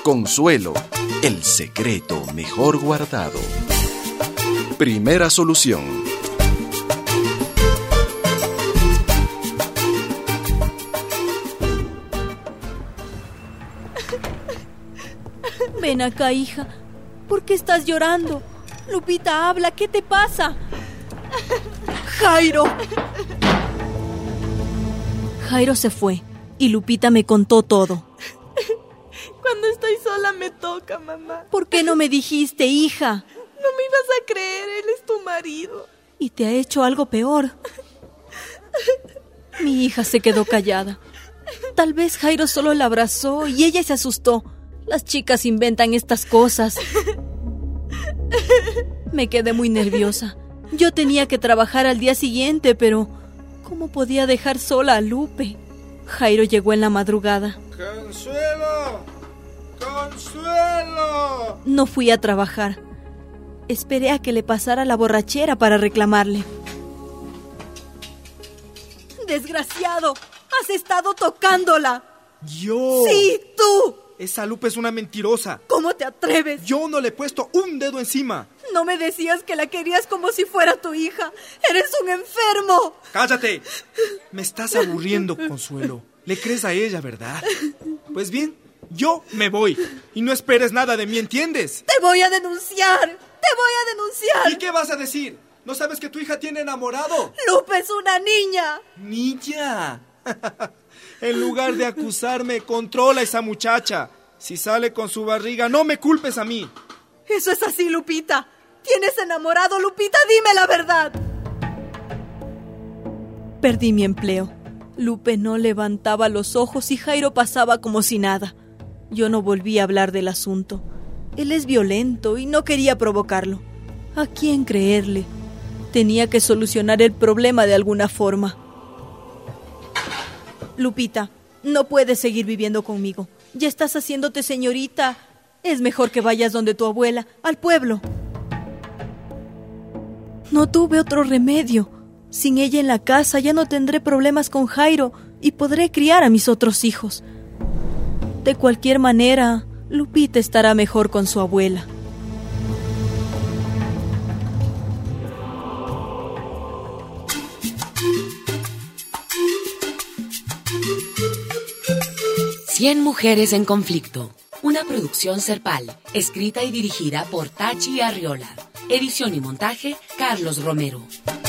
Consuelo, el secreto mejor guardado. Primera solución. Ven acá, hija. ¿Por qué estás llorando? Lupita, habla. ¿Qué te pasa? ¡Jairo! Jairo se fue y Lupita me contó todo. Cuando estoy sola me toca, mamá. ¿Por qué no me dijiste, hija? No me ibas a creer, él es tu marido. Y te ha hecho algo peor. Mi hija se quedó callada. Tal vez Jairo solo la abrazó y ella se asustó. Las chicas inventan estas cosas. Me quedé muy nerviosa. Yo tenía que trabajar al día siguiente, pero ¿cómo podía dejar sola a Lupe? Jairo llegó en la madrugada. ¡Consuelo! ¡Consuelo! No fui a trabajar. Esperé a que le pasara la borrachera para reclamarle. ¡Desgraciado! ¡Has estado tocándola! ¡Yo! ¡Sí, tú! Esa Lupe es una mentirosa. ¿Cómo te atreves? Yo no le he puesto un dedo encima. No me decías que la querías como si fuera tu hija. ¡Eres un enfermo! ¡Cállate! Me estás aburriendo, Consuelo. Le crees a ella, ¿verdad? Pues bien, yo me voy. Y no esperes nada de mí, ¿entiendes? ¡Te voy a denunciar! ¡Te voy a denunciar! ¿Y qué vas a decir? ¿No sabes que tu hija tiene enamorado? ¡Lupe es una niña! ¡Niña! En lugar de acusarme, controla a esa muchacha. Si sale con su barriga, no me culpes a mí. Eso es así, Lupita. ¿Tienes enamorado, Lupita? Dime la verdad. Perdí mi empleo. Lupe no levantaba los ojos y Jairo pasaba como si nada. Yo no volví a hablar del asunto. Él es violento y no quería provocarlo. ¿A quién creerle? Tenía que solucionar el problema de alguna forma. Lupita, no puedes seguir viviendo conmigo. Ya estás haciéndote señorita. Es mejor que vayas donde tu abuela, al pueblo. No tuve otro remedio. Sin ella en la casa ya no tendré problemas con Jairo y podré criar a mis otros hijos. De cualquier manera, Lupita estará mejor con su abuela. Cien mujeres en conflicto. Una producción Serpal, escrita y dirigida por Tachi Arriola. Edición y montaje, Carlos Romero.